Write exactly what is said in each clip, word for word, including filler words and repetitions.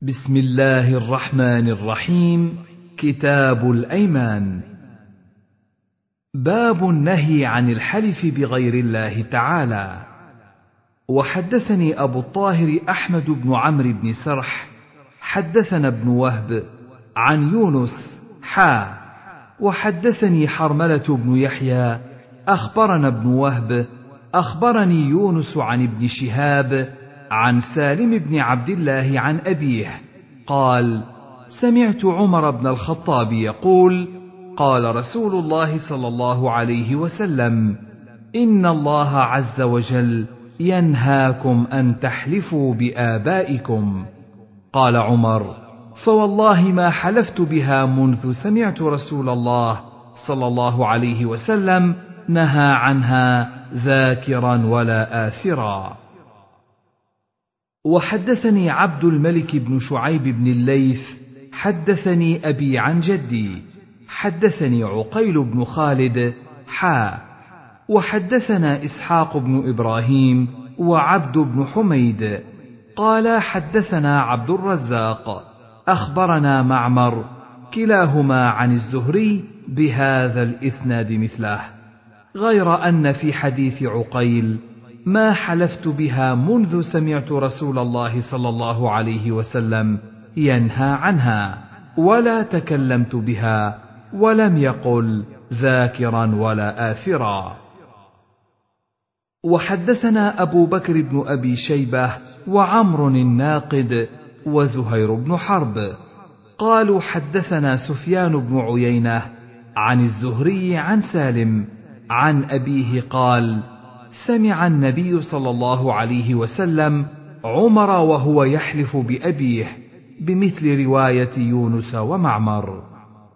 بسم الله الرحمن الرحيم. كتاب الأيمان. باب النهي عن الحلف بغير الله تعالى. وحدثني أبو الطاهر أحمد بن عمرو بن سرح حدثنا ابن وهب عن يونس حا وحدثني حرملة بن يحيى أخبرنا ابن وهب أخبرني يونس عن ابن شهاب عن سالم بن عبد الله عن أبيه قال: سمعت عمر بن الخطاب يقول: قال رسول الله صلى الله عليه وسلم: إن الله عز وجل ينهاكم أن تحلفوا بآبائكم. قال عمر: فوالله ما حلفت بها منذ سمعت رسول الله صلى الله عليه وسلم نهى عنها ذاكرا ولا آثرا. وحدثني عبد الملك بن شعيب بن الليث حدثني أبي عن جدي حدثني عقيل بن خالد حا وحدثنا إسحاق بن إبراهيم وعبد بن حميد قال: حدثنا عبد الرزاق أخبرنا معمر كلاهما عن الزهري بهذا الإسناد مثله، غير أن في حديث عقيل: ما حلفت بها منذ سمعت رسول الله صلى الله عليه وسلم ينهى عنها، ولا تكلمت بها، ولم يقل ذاكرا ولا آثرا. وحدثنا أبو بكر بن أبي شيبة وعمر الناقد وزهير بن حرب قالوا: حدثنا سفيان بن عيينة عن الزهري عن سالم عن أبيه قال: سمع النبي صلى الله عليه وسلم عمر وهو يحلف بأبيه بمثل رواية يونس ومعمر.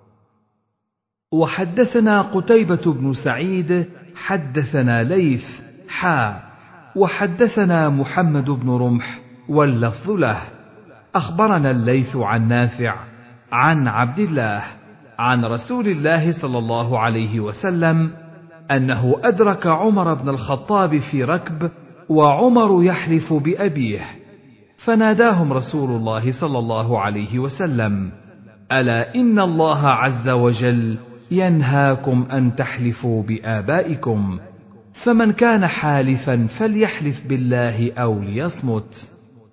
وحدثنا قتيبة بن سعيد حدثنا ليث حا وحدثنا محمد بن رمح واللفظ له أخبرنا الليث عن نافع عن عبد الله عن رسول الله صلى الله عليه وسلم أنه أدرك عمر بن الخطاب في ركب وعمر يحلف بأبيه، فناداهم رسول الله صلى الله عليه وسلم: ألا إن الله عز وجل ينهاكم أن تحلفوا بآبائكم، فمن كان حالفا فليحلف بالله أو ليصمت.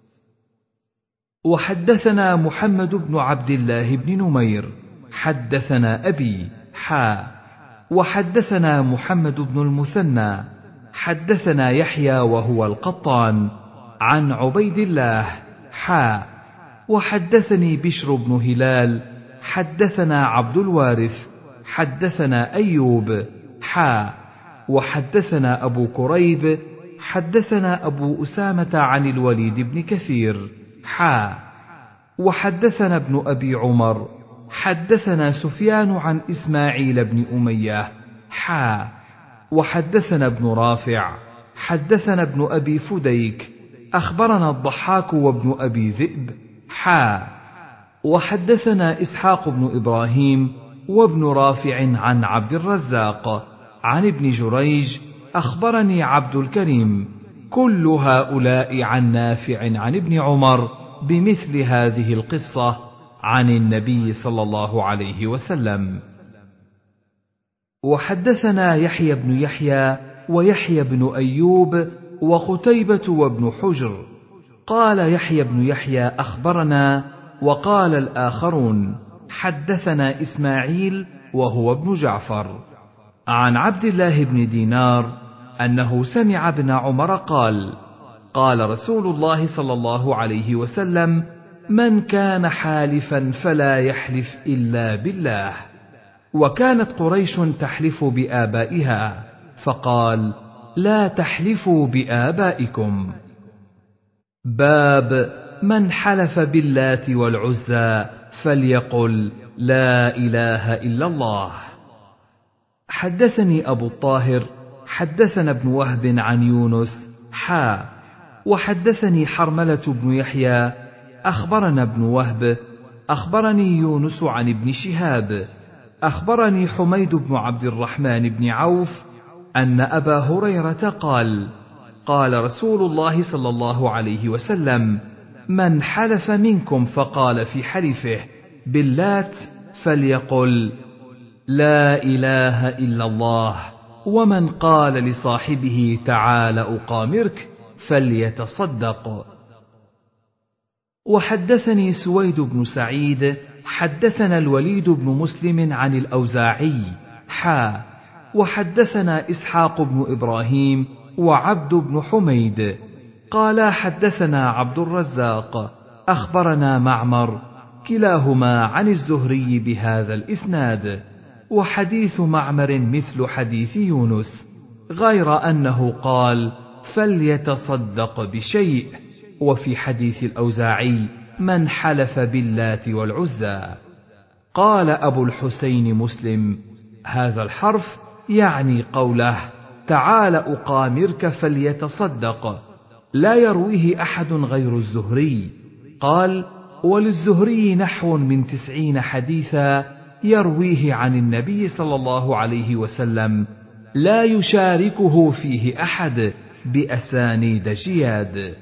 وحدثنا محمد بن عبد الله بن نمير حدثنا أبي حا وحدثنا محمد بن المثنى حدثنا يحيى وهو القطان عن عبيد الله حا وحدثني بشر بن هلال حدثنا عبد الوارث حدثنا أيوب حا وحدثنا أبو كريب حدثنا أبو أسامة عن الوليد بن كثير حا وحدثنا ابن أبي عمر حدثنا سفيان عن إسماعيل بن أمية حا وحدثنا ابن رافع حدثنا ابن أبي فديك أخبرنا الضحاك وابن أبي ذئب حا وحدثنا إسحاق بن إبراهيم وابن رافع عن عبد الرزاق عن ابن جريج أخبرني عبد الكريم، كل هؤلاء عن نافع عن ابن عمر بمثل هذه القصة عن النبي صلى الله عليه وسلم. وحدثنا يحيى بن يحيى ويحيى بن أيوب وقتيبة وابن حجر قال يحيى بن يحيى أخبرنا، وقال الآخرون حدثنا إسماعيل وهو ابن جعفر عن عبد الله بن دينار أنه سمع ابن عمر قال: قال رسول الله صلى الله عليه وسلم: من كان حالفا فلا يحلف إلا بالله. وكانت قريش تحلف بآبائها، فقال: لا تحلفوا بآبائكم. باب من حلف باللات والعزى فليقل لا إله إلا الله. حدثني أبو الطاهر حدثنا ابن وهب عن يونس حا وحدثني حرملة بن يحيى أخبرنا ابن وهب أخبرني يونس عن ابن شهاب أخبرني حميد بن عبد الرحمن بن عوف أن أبا هريرة قال: قال رسول الله صلى الله عليه وسلم: من حلف منكم فقال في حلفه باللات فليقل لا إله إلا الله، ومن قال لصاحبه تعال أقامرك فليتصدق. وحدثني سويد بن سعيد حدثنا الوليد بن مسلم عن الأوزاعي حا وحدثنا إسحاق بن إبراهيم وعبد بن حميد قال حدثنا عبد الرزاق أخبرنا معمر كلاهما عن الزهري بهذا الإسناد، وحديث معمر مثل حديث يونس غير أنه قال فليتصدق بشيء، وفي حديث الأوزاعي من حلف باللات والعزى. قال أبو الحسين مسلم هذا الحرف يعني قوله تعال أقامرك فليتصدق، لا يرويه أحد غير الزهري. قال وللزهري نحو من تسعين حديثا يرويه عن النبي صلى الله عليه وسلم لا يشاركه فيه أحد بأسانيد جياد.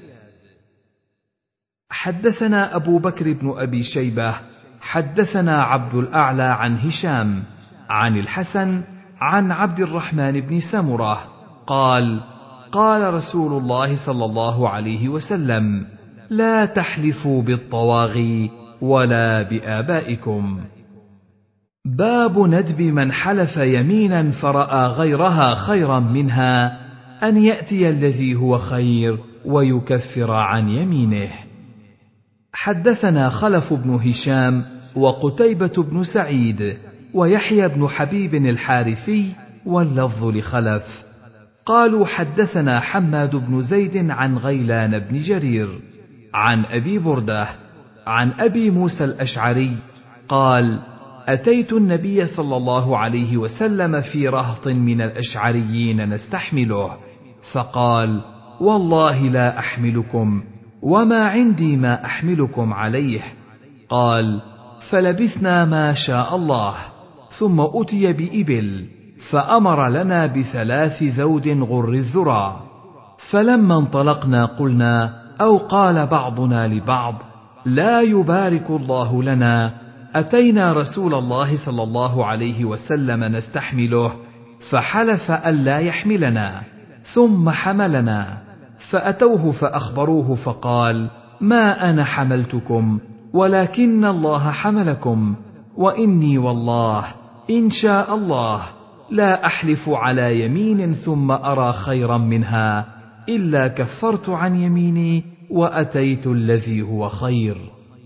حدثنا أبو بكر بن أبي شيبة حدثنا عبد الأعلى عن هشام عن الحسن عن عبد الرحمن بن سمرة قال قال رسول الله صلى الله عليه وسلم لا تحلفوا بالطواغي ولا بآبائكم. باب ندب من حلف يمينا فرأى غيرها خيرا منها أن يأتي الذي هو خير ويكفر عن يمينه. حدثنا خلف بن هشام وقتيبة بن سعيد ويحيى بن حبيب الحارثي واللفظ لخلف قالوا حدثنا حماد بن زيد عن غيلان بن جرير عن أبي بردة عن أبي موسى الأشعري قال أتيت النبي صلى الله عليه وسلم في رهط من الأشعريين نستحمله، فقال والله لا أحملكم وما عندي ما أحملكم عليه. قال فلبثنا ما شاء الله، ثم أتي بإبل فأمر لنا بثلاث ذود غر الذرى، فلما انطلقنا قلنا أو قال بعضنا لبعض لا يبارك الله لنا، أتينا رسول الله صلى الله عليه وسلم نستحمله فحلف ألا يحملنا ثم حملنا، فأتوه فأخبروه فقال ما أنا حملتكم ولكن الله حملكم، وإني والله إن شاء الله لا أحلف على يمين ثم أرى خيرا منها إلا كفرت عن يميني وأتيت الذي هو خير.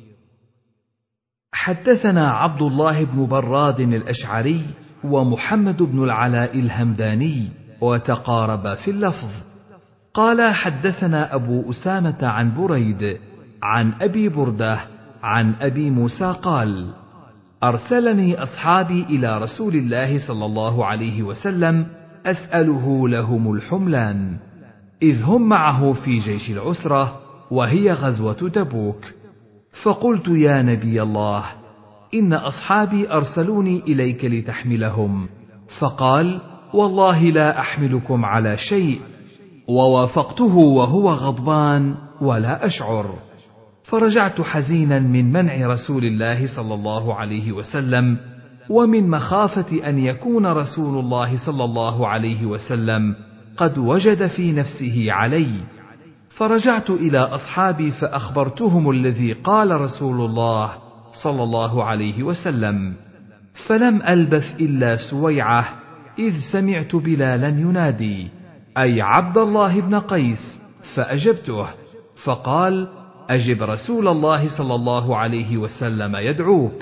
حدثنا عبد الله بن براد الأشعري ومحمد بن العلاء الهمداني وتقاربا في اللفظ. قال حدثنا أبو أسامة عن بريد عن أبي بردة عن أبي موسى قال أرسلني أصحابي إلى رسول الله صلى الله عليه وسلم أسأله لهم الحملان، إذ هم معه في جيش العسرة وهي غزوة تبوك، فقلت يا نبي الله إن أصحابي أرسلوني إليك لتحملهم، فقال والله لا أحملكم على شيء، ووافقته وهو غضبان ولا أشعر، فرجعت حزينا من منع رسول الله صلى الله عليه وسلم ومن مخافة أن يكون رسول الله صلى الله عليه وسلم قد وجد في نفسه علي، فرجعت إلى أصحابي فأخبرتهم الذي قال رسول الله صلى الله عليه وسلم، فلم ألبث إلا سويعة إذ سمعت بلالا ينادي أي عبد الله بن قيس، فأجبته، فقال أجب رسول الله صلى الله عليه وسلم يدعوك.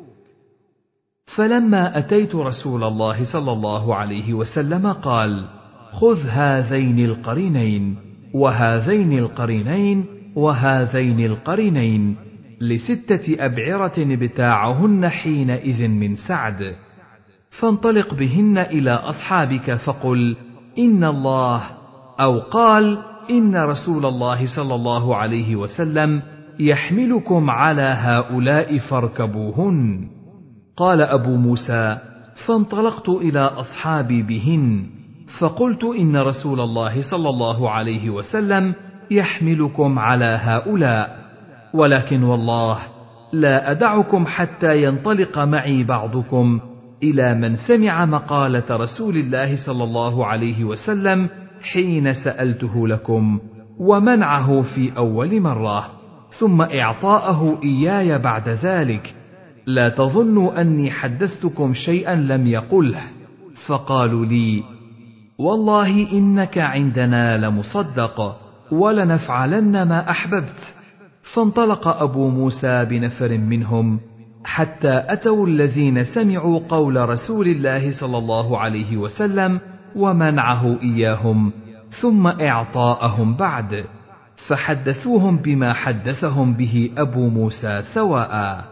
فلما أتيت رسول الله صلى الله عليه وسلم قال خذ هذين القرينين وهذين القرينين وهذين القرينين لستة أبعرة بتاعهن حينئذ من سعد، فانطلق بهن إلى أصحابك فقل إن الله أو قال إن رسول الله صلى الله عليه وسلم يحملكم على هؤلاء فاركبوهن. قال أبو موسى فانطلقت إلى أصحابي بهن فقلت إن رسول الله صلى الله عليه وسلم يحملكم على هؤلاء، ولكن والله لا أدعكم حتى ينطلق معي بعضكم إلى من سمع مقالة رسول الله صلى الله عليه وسلم حين سألته لكم ومنعه في أول مرة، ثم إعطاءه إياي بعد ذلك، لا تظنوا أني حدثتكم شيئا لم يقله. فقالوا لي: والله إنك عندنا لمصدق، ولنفعلن ما أحببت. فانطلق أبو موسى بنفر منهم حتى أتوا الذين سمعوا قول رسول الله صلى الله عليه وسلم ومنعه إياهم، ثم إعطاءهم بعد، فحدثوهم بما حدثهم به أبو موسى سواء.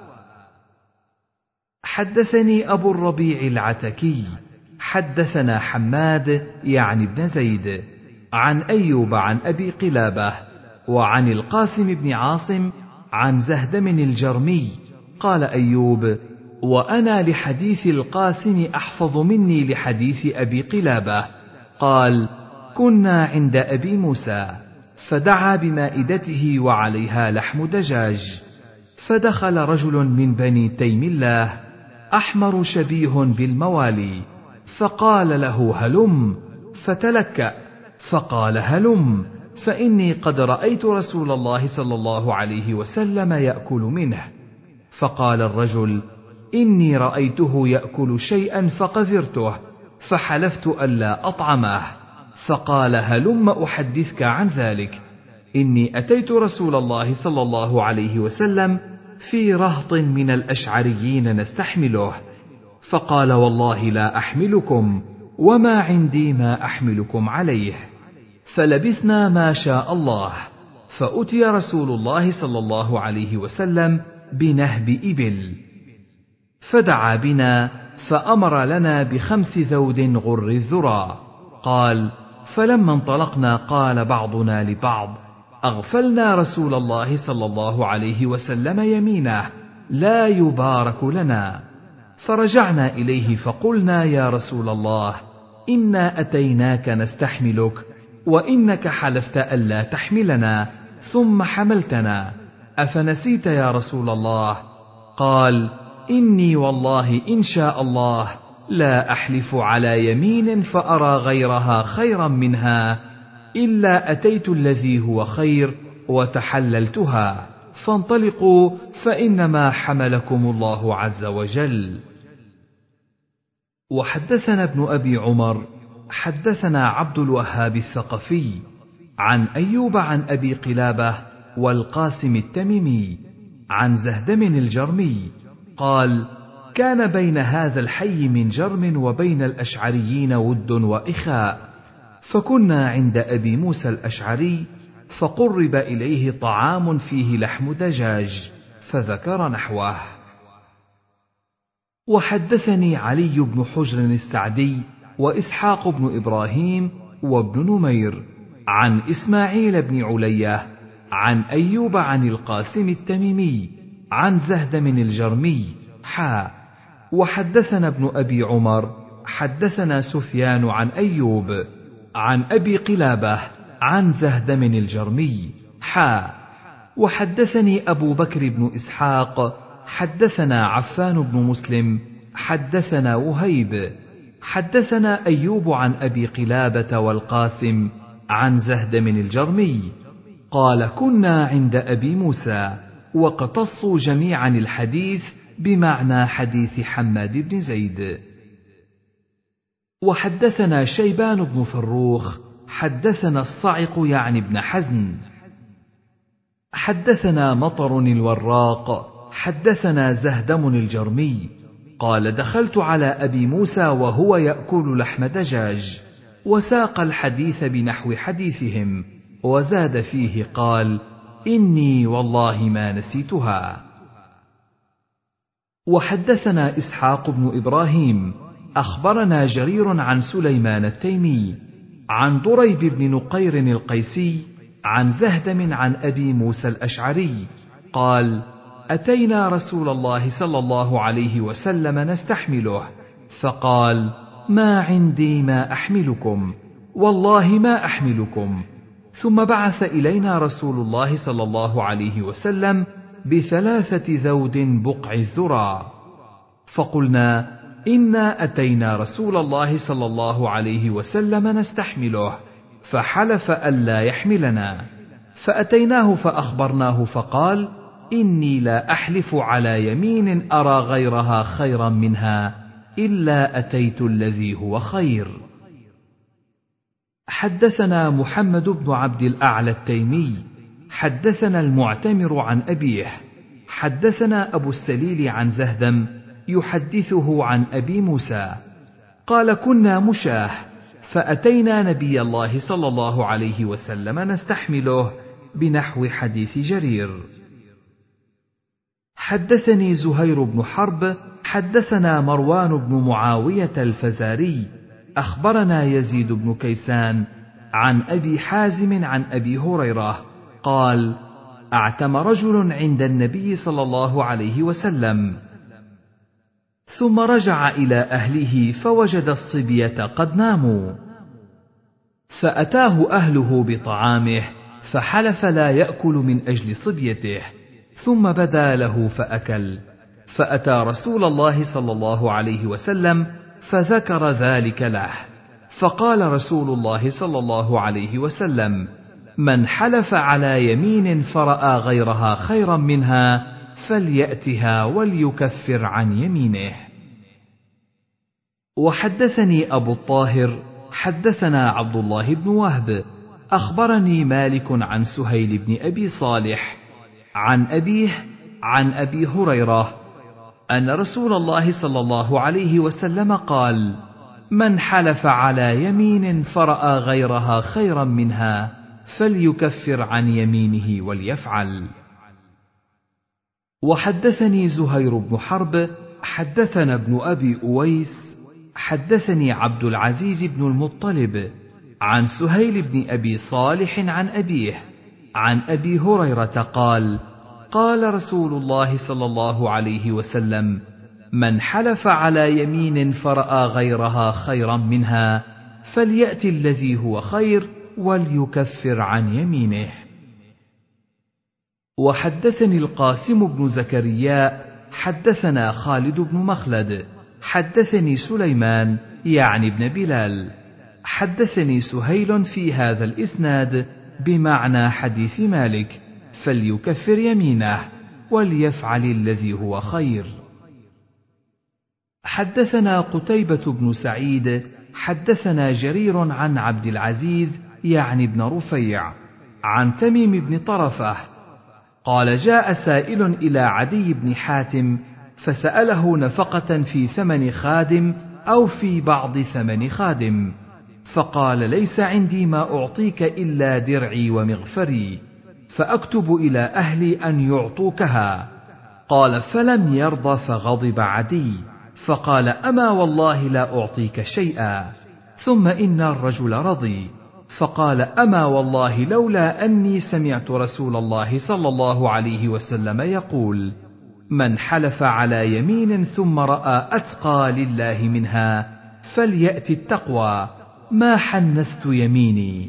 حدثني أبو الربيع العتكي حدثنا حماد يعني بن زيد عن أيوب عن أبي قلابة وعن القاسم بن عاصم عن زهدم الجرمي قال أيوب: وأنا لحديث القاسم أحفظ مني لحديث أبي قلابة. قال: كنا عند أبي موسى فدعا بمائدته وعليها لحم دجاج، فدخل رجل من بني تيم الله أحمر شبيه بالموالي، فقال له: هلم. فتلكأ فقال: هلم، فإني قد رأيت رسول الله صلى الله عليه وسلم يأكل منه. فقال الرجل: إني رأيته يأكل شيئا فقذرته، فحلفت ألا أطعمه. فقال: هلم أحدثك عن ذلك، إني أتيت رسول الله صلى الله عليه وسلم في رهط من الأشعريين نستحمله، فقال: والله لا أحملكم، وما عندي ما أحملكم عليه. فلبثنا ما شاء الله، فأتي رسول الله صلى الله عليه وسلم بنهب إبل، فدعا بنا فأمر لنا بخمس ذود غر الذرى. قال: فلما انطلقنا قال بعضنا لبعض: أغفلنا رسول الله صلى الله عليه وسلم يمينه، لا يبارك لنا. فرجعنا إليه فقلنا: يا رسول الله، إنا أتيناك نستحملك، وإنك حلفت ألا تحملنا ثم حملتنا، أفنسيت يا رسول الله؟ قال: إني والله إن شاء الله لا أحلف على يمين فأرى غيرها خيرا منها إلا أتيت الذي هو خير وتحللتها، فانطلقوا فإنما حملكم الله عز وجل. وحدثنا ابن أبي عمر حدثنا عبد الوهاب الثقفي عن أيوب عن أبي قلابة والقاسم التميمي عن زهدم الجرمي قال: كان بين هذا الحي من جرم وبين الأشعريين ود وإخاء، فكنا عند أبي موسى الأشعري، فقرب إليه طعام فيه لحم دجاج، فذكر نحوه. وحدثني علي بن حجر السعدي وإسحاق بن إبراهيم وابن نمير عن إسماعيل بن علية عن أيوب عن القاسم التميمي عن زهدم الجرمي حا. وحدثنا ابن أبي عمر حدثنا سفيان عن أيوب عن أبي قلابة عن زهدم الجرمي حا. وحدثني أبو بكر بن إسحاق حدثنا عفان بن مسلم حدثنا وهيب حدثنا أيوب عن أبي قلابة والقاسم عن زهدم الجرمي قال: كنا عند أبي موسى، وقتصوا جميعا الحديث بمعنى حديث حماد بن زيد. وحدثنا شيبان بن فروخ حدثنا الصعق يعني بن حزن حدثنا مطر الوراق حدثنا زهدم الجرمي قال: دخلت على أبي موسى وهو يأكل لحم دجاج، وساق الحديث بنحو حديثهم، وزاد فيه قال: إني والله ما نسيتها. وحدثنا إسحاق بن إبراهيم أخبرنا جرير عن سليمان التيمي عن ضريب بن نقير القيسي عن زهدم عن أبي موسى الأشعري قال: أتينا رسول الله صلى الله عليه وسلم نستحمله، فقال: ما عندي ما أحملكم، والله ما أحملكم. ثم بعث إلينا رسول الله صلى الله عليه وسلم بثلاثة ذود بقع الذرى، فقلنا: إنا أتينا رسول الله صلى الله عليه وسلم نستحمله، فحلف ألا يحملنا، فأتيناه فأخبرناه فقال: إني لا أحلف على يمين أرى غيرها خيرا منها إلا أتيت الذي هو خير. حدثنا محمد بن عبد الأعلى التيمي حدثنا المعتمر عن أبيه حدثنا أبو السليل عن زهدم يحدثه عن أبي موسى قال: كنا مشاه فأتينا نبي الله صلى الله عليه وسلم نستحمله بنحو حديث جرير. حدثني زهير بن حرب حدثنا مروان بن معاوية الفزاري أخبرنا يزيد بن كيسان عن أبي حازم عن أبي هريرة قال: أعتم رجل عند النبي صلى الله عليه وسلم، ثم رجع إلى أهله فوجد الصبية قد ناموا، فأتاه أهله بطعامه فحلف لا يأكل من أجل صبيته، ثم بدا له فأكل، فأتى رسول الله صلى الله عليه وسلم فذكر ذلك له، فقال رسول الله صلى الله عليه وسلم: من حلف على يمين فرأى غيرها خيرا منها فليأتها وليكفر عن يمينه. وحدثني أبو الطاهر حدثنا عبد الله بن وهب أخبرني مالك عن سهيل بن أبي صالح عن أبيه عن أبي هريرة أن رسول الله صلى الله عليه وسلم قال: من حلف على يمين فرأى غيرها خيرا منها فليكفر عن يمينه وليفعل. وحدثني زهير بن حرب حدثنا ابن أبي أويس حدثني عبد العزيز بن المطلب عن سهيل بن أبي صالح عن أبيه عن أبي هريرة قال: قال رسول الله صلى الله عليه وسلم: من حلف على يمين فرأى غيرها خيرا منها فليأتي الذي هو خير وليكفر عن يمينه. وحدثني القاسم بن زكريا حدثنا خالد بن مخلد حدثني سليمان يعني ابن بلال حدثني سهيل في هذا الإسناد بمعنى حديث مالك: فليكفر يمينه وليفعل الذي هو خير. حدثنا قتيبة بن سعيد حدثنا جرير عن عبد العزيز يعني ابن رفيع عن تميم بن طرفة قال: جاء سائل إلى عدي بن حاتم فسأله نفقة في ثمن خادم أو في بعض ثمن خادم، فقال: ليس عندي ما أعطيك إلا درعي ومغفري، فأكتب إلى أهلي أن يعطوكها. قال: فلم يرض فغضب عدي، فقال: أما والله لا أعطيك شيئا. ثم إن الرجل رضي، فقال: أما والله لولا أني سمعت رسول الله صلى الله عليه وسلم يقول: من حلف على يمين ثم رأى أتقى لله منها فليأت التقوى، ما حنثت يميني.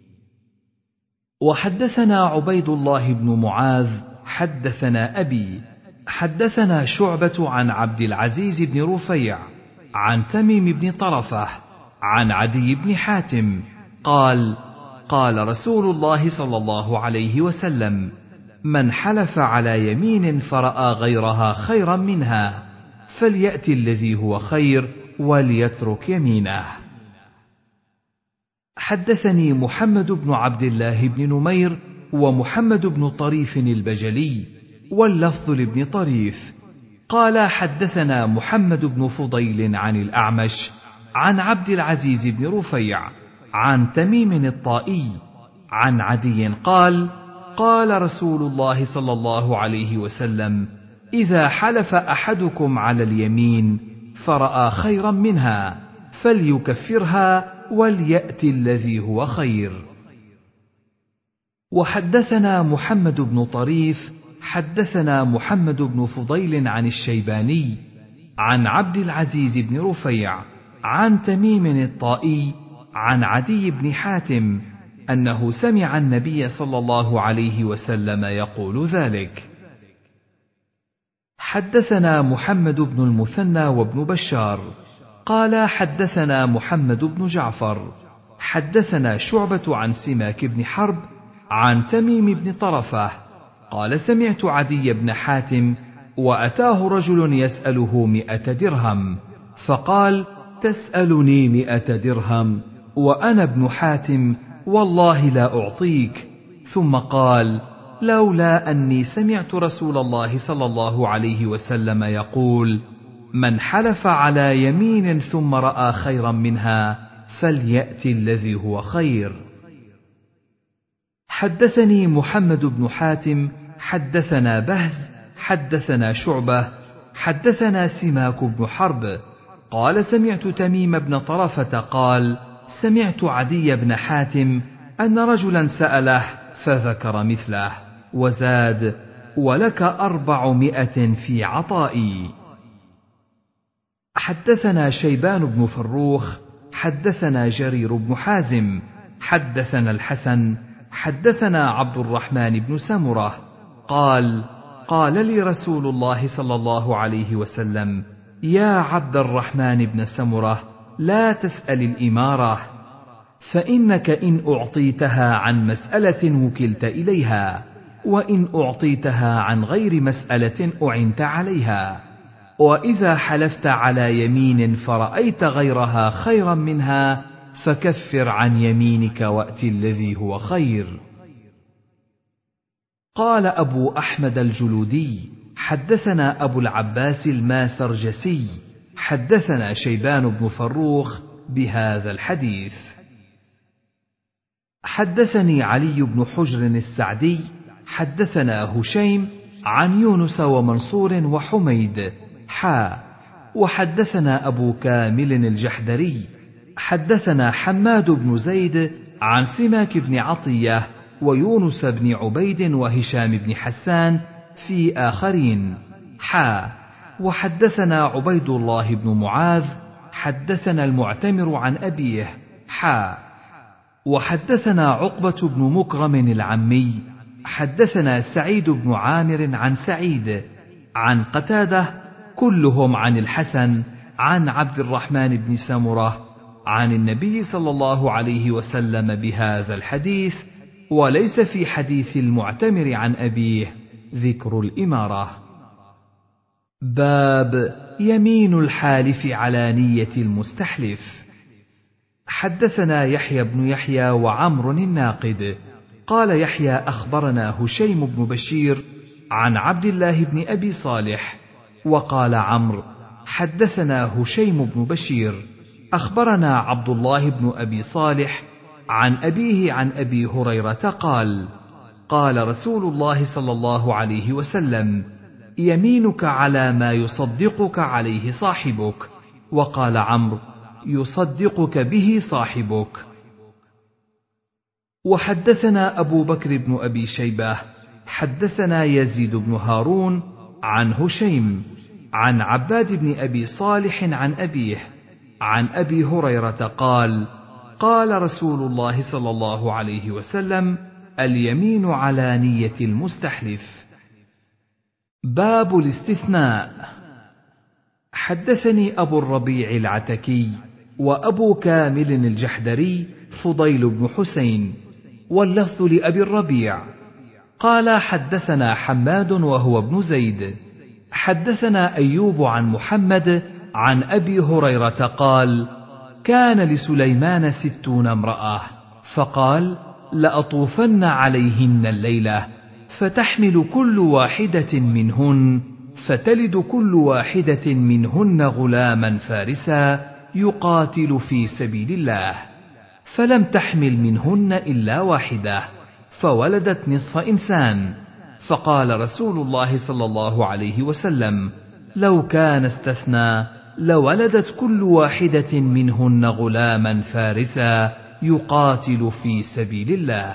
وحدثنا عبيد الله بن معاذ حدثنا أبي حدثنا شعبة عن عبد العزيز بن رفيع عن تميم بن طرفة عن عدي بن حاتم قال: قال رسول الله صلى الله عليه وسلم: من حلف على يمين فرأى غيرها خيرا منها فليأتي الذي هو خير وليترك يمينه. حدثني محمد بن عبد الله بن نمير ومحمد بن طريف البجلي واللفظ لابن طريف قال: حدثنا محمد بن فضيل عن الأعمش عن عبد العزيز بن رفيع عن تميم الطائي عن عدي قال: قال رسول الله صلى الله عليه وسلم: إذا حلف أحدكم على اليمين فرأى خيرا منها فليكفرها وليأت الذي هو خير. وحدثنا محمد بن طريف حدثنا محمد بن فضيل عن الشيباني عن عبد العزيز بن رفيع عن تميم الطائي عن عدي بن حاتم أنه سمع النبي صلى الله عليه وسلم يقول ذلك. حدثنا محمد بن المثنى وابن بشار قال حدثنا محمد بن جعفر حدثنا شعبة عن سماك بن حرب عن تميم بن طرفة قال سمعت عدي بن حاتم وأتاه رجل يسأله مئة درهم فقال تسألني مئة درهم وأنا ابن حاتم والله لا أعطيك، ثم قال لولا أني سمعت رسول الله صلى الله عليه وسلم يقول من حلف على يمين ثم رأى خيرا منها فليأت الذي هو خير. حدثني محمد بن حاتم حدثنا بهز حدثنا شعبة حدثنا سماك بن حرب قال سمعت تميم بن طرفة قال سمعت عدي بن حاتم أن رجلا سأله فذكر مثله وزاد ولك أربعمائة في عطائي. حدثنا شيبان بن فروخ حدثنا جرير بن حازم حدثنا الحسن حدثنا عبد الرحمن بن سمرة قال قال لي رسول الله صلى الله عليه وسلم يا عبد الرحمن بن سمرة لا تسأل الإمارة، فإنك إن أعطيتها عن مسألة وكلت إليها، وإن أعطيتها عن غير مسألة أعنت عليها، وإذا حلفت على يمين فرأيت غيرها خيرا منها فكفر عن يمينك وأت الذي هو خير. قال أبو أحمد الجلودي حدثنا أبو العباس الماسرجسي حدثنا شيبان بن فروخ بهذا الحديث. حدثني علي بن حجر السعدي حدثنا هشيم عن يونس ومنصور وحميد حا وحدثنا أبو كامل الجحدري حدثنا حماد بن زيد عن سماك بن عطية ويونس بن عبيد وهشام بن حسان في آخرين حا وحدثنا عبيد الله بن معاذ حدثنا المعتمر عن أبيه حا وحدثنا عقبة بن مكرم العمي حدثنا سعيد بن عامر عن سعيد عن قتادة كلهم عن الحسن عن عبد الرحمن بن سمرة عن النبي صلى الله عليه وسلم بهذا الحديث، وليس في حديث المعتمر عن أبيه ذكر الإمارة. باب يمين الحالف على نية المستحلف. حدثنا يحيى بن يحيى وعمر الناقد قال يحيى أخبرنا هشيم بن بشير عن عبد الله بن أبي صالح، وقال عمرو حدثنا هشيم بن بشير أخبرنا عبد الله بن أبي صالح عن أبيه عن أبي هريرة قال قال رسول الله صلى الله عليه وسلم يمينك على ما يصدقك عليه صاحبك، وقال عمرو يصدقك به صاحبك. وحدثنا أبو بكر بن أبي شيبة حدثنا يزيد بن هارون عن هشيم عن عباد بن أبي صالح عن أبيه عن أبي هريرة قال قال رسول الله صلى الله عليه وسلم اليمين على نية المستحلف. باب الاستثناء. حدثني أبو الربيع العتكي وأبو كامل الجحدري فضيل بن حسين، واللفظ لأبي الربيع قال حدثنا حماد وهو ابن زيد حدثنا أيوب عن محمد عن أبي هريرة قال كان لسليمان ستون امرأة، فقال لأطوفن عليهن الليلة فتحمل كل واحدة منهن فتلد كل واحدة منهن غلاما فارسا يقاتل في سبيل الله، فلم تحمل منهن إلا واحدة فولدت نصف إنسان، فقال رسول الله صلى الله عليه وسلم لو كان استثنى لولدت كل واحدة منهن غلاما فارسا يقاتل في سبيل الله.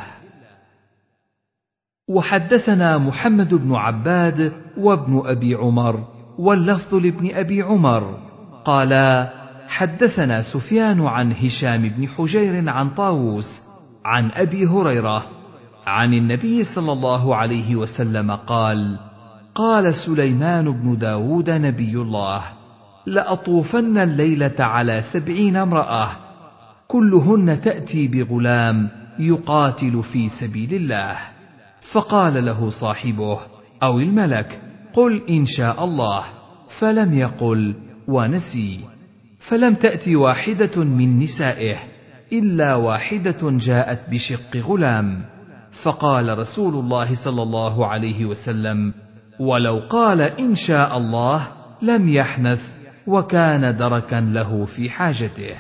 وحدثنا محمد بن عباد وابن أبي عمر، واللفظ لابن أبي عمر قالا حدثنا سفيان عن هشام بن حجير عن طاووس عن أبي هريرة عن النبي صلى الله عليه وسلم قال: قال سليمان بن داود نبي الله: لأطوفن الليلة على سبعين امرأة كلهن تأتي بغلام يقاتل في سبيل الله. فقال له صاحبه أو الملك: قل إن شاء الله، فلم يقل ونسي. فلم تأت واحدة من نسائه إلا واحدة جاءت بشق غلام. فقال رسول الله صلى الله عليه وسلم: ولو قال إن شاء الله لم يحنث، وكان دركا له في حاجته.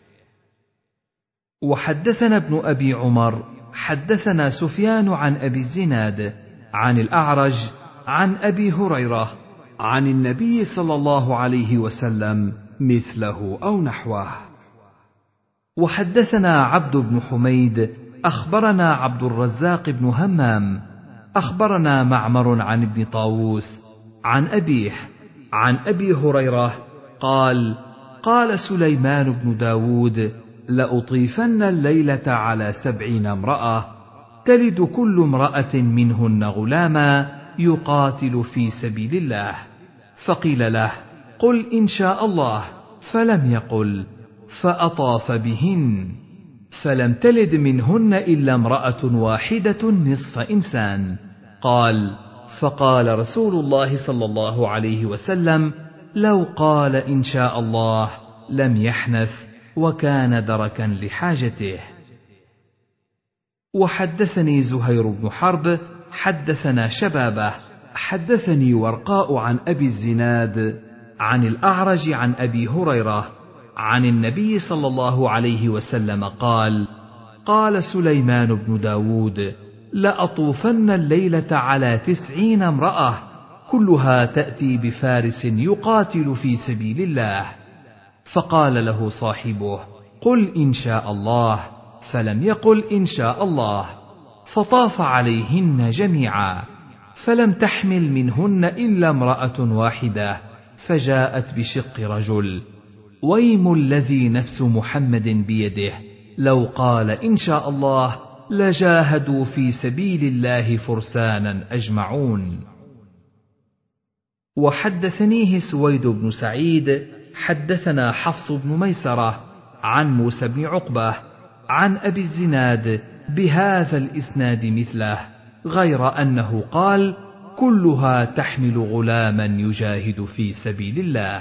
وحدثنا ابن أبي عمر حدثنا سفيان عن أبي الزناد عن الأعرج عن أبي هريرة عن النبي صلى الله عليه وسلم مثله أو نحوه. وحدثنا عبد بن حميد أخبرنا عبد الرزاق بن همام أخبرنا معمر عن ابن طاووس عن أبيه عن أبي هريرة قال: قال سليمان بن داود: لأطيفن الليلة على سبعين امرأة تلد كل امرأة منهن غلاما يقاتل في سبيل الله. فقيل له: قل إن شاء الله، فلم يقل، فأطاف بهن، فلم تلد منهن إلا امرأة واحدة نصف إنسان. قال: فقال رسول الله صلى الله عليه وسلم: لو قال إن شاء الله لم يحنث، وكان دركا لحاجته. وحدثني زهير بن حرب حدثنا شبابه حدثني ورقاء عن أبي الزناد عن الأعرج عن أبي هريرة عن النبي صلى الله عليه وسلم قال: قال سليمان بن داود: لأطوفن الليلة على تسعين امرأة كلها تأتي بفارس يقاتل في سبيل الله. فقال له صاحبه: قل إن شاء الله، فلم يقل إن شاء الله، فطاف عليهن جميعا، فلم تحمل منهن إلا امرأة واحدة، فجاءت بشق رجل. ويم الذي نفس محمد بيده، لو قال إن شاء الله لجاهدوا في سبيل الله فرسانا أجمعون. وحدثنيه سويد بن سعيد حدثنا حفص بن ميسرة عن موسى بن عقبة عن أبي الزناد بهذا الإسناد مثله، غير أنه قال: كلها تحمل غلاما يجاهد في سبيل الله.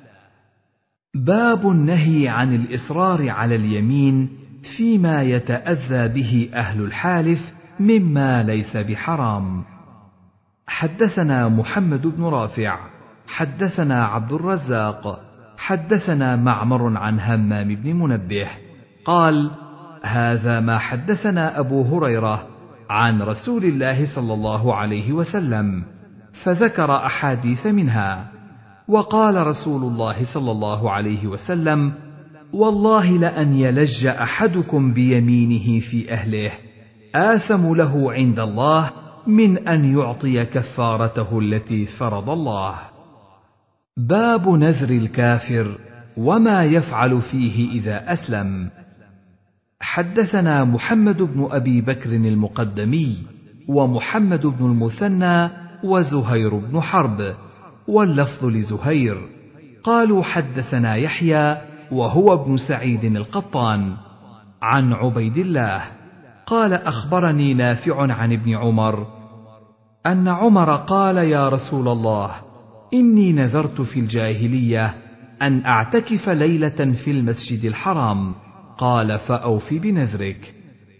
باب النهي عن الإصرار على اليمين فيما يتأذى به أهل الحالف مما ليس بحرام. حدثنا محمد بن رافع حدثنا عبد الرزاق حدثنا معمر عن همام بن منبه قال: هذا ما حدثنا أبو هريرة عن رسول الله صلى الله عليه وسلم، فذكر أحاديث منها. وقال رسول الله صلى الله عليه وسلم: والله لأن يلج أحدكم بيمينه في أهله آثم له عند الله من أن يعطي كفارته التي فرض الله. باب نذر الكافر وما يفعل فيه إذا أسلم. حدثنا محمد بن أبي بكر المقدمي ومحمد بن المثنى وزهير بن حرب، واللفظ لزهير، قالوا حدثنا يحيى وهو ابن سعيد القطان عن عبيد الله قال: أخبرني نافع عن ابن عمر أن عمر قال: يا رسول الله، إني نذرت في الجاهلية أن أعتكف ليلة في المسجد الحرام. قال: فأوف بنذرك.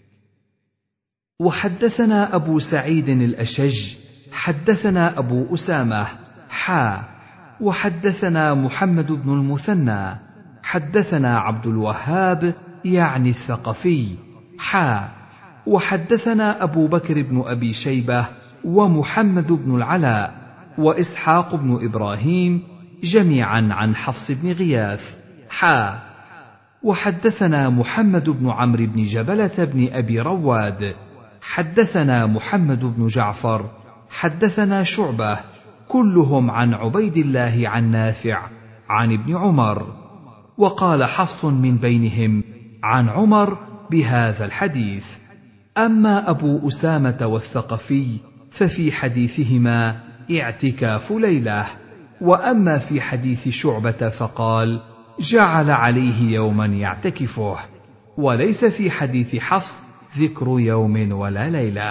وحدثنا أبو سعيد الأشج حدثنا أبو أسامة حا وحدثنا محمد بن المثنى حدثنا عبد الوهاب يعني الثقفي حا وحدثنا أبو بكر بن أبي شيبة ومحمد بن العلاء وإسحاق بن إبراهيم جميعا عن حفص بن غياث حا وحدثنا محمد بن عمرو بن جبلة بن أبي رواد حدثنا محمد بن جعفر حدثنا شعبة كلهم عن عبيد الله عن نافع عن ابن عمر. وقال حفص من بينهم عن عمر: بهذا الحديث. أما أبو أسامة والثقفي ففي حديثهما اعتكاف ليلة، وأما في حديث شعبة فقال جعل عليه يوما يعتكفه، وليس في حديث حفص ذكر يوم ولا ليلة.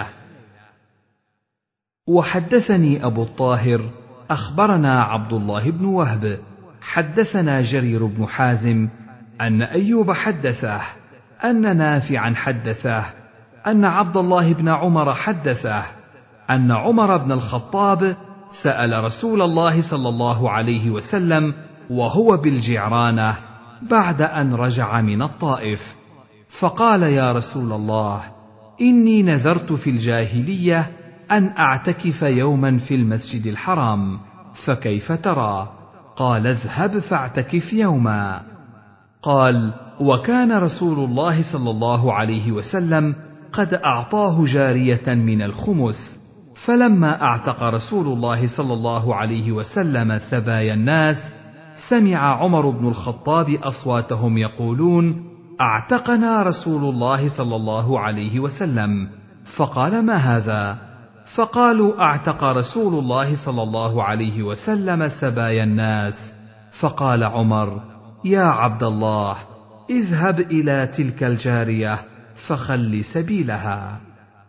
وحدثني أبو الطاهر أخبرنا عبد الله بن وهب حدثنا جرير بن حازم أن أيوب حدثه أن نافعا حدثه أن عبد الله بن عمر حدثه أن عمر بن الخطاب سأل رسول الله صلى الله عليه وسلم وهو بالجعرانة بعد أن رجع من الطائف، فقال يا رسول الله إني نذرت في الجاهلية أن أعتكف يوما في المسجد الحرام، فكيف ترى؟ قال اذهب فاعتكف يوما. قال وكان رسول الله صلى الله عليه وسلم قد أعطاه جارية من الخمس، فلما اعتق رسول الله صلى الله عليه وسلم سبايا الناس سمع عمر بن الخطاب أصواتهم يقولون اعتقنا رسول الله صلى الله عليه وسلم، فقال ما هذا؟ فقالوا اعتق رسول الله صلى الله عليه وسلم سبايا الناس، فقال عمر يا عبد الله اذهب إلى تلك الجارية فخل سبيلها.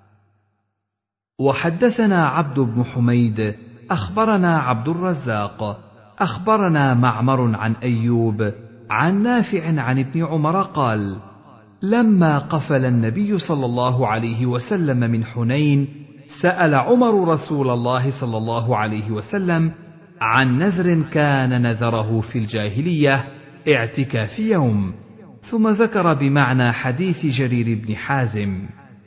وحدثنا عبد بن حميد أخبرنا عبد الرزاق أخبرنا معمر عن أيوب عن نافع عن ابن عمر قال لما قفل النبي صلى الله عليه وسلم من حنين سأل عمر رسول الله صلى الله عليه وسلم عن نذر كان نذره في الجاهلية اعتكاف يوم، ثم ذكر بمعنى حديث جرير بن حازم.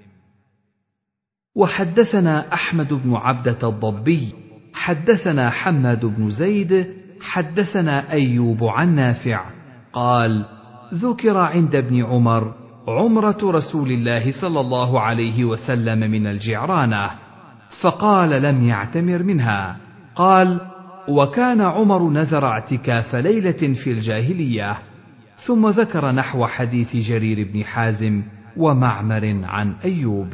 وحدثنا أحمد بن عبدة الضبي حدثنا حماد بن زيد حدثنا أيوب عن نافع قال ذكر عند ابن عمر عمرة رسول الله صلى الله عليه وسلم من الجعرانة، فقال لم يعتمر منها. قال وكان عمر نذر اعتكاف ليلة في الجاهلية، ثم ذكر نحو حديث جرير بن حازم ومعمر عن أيوب.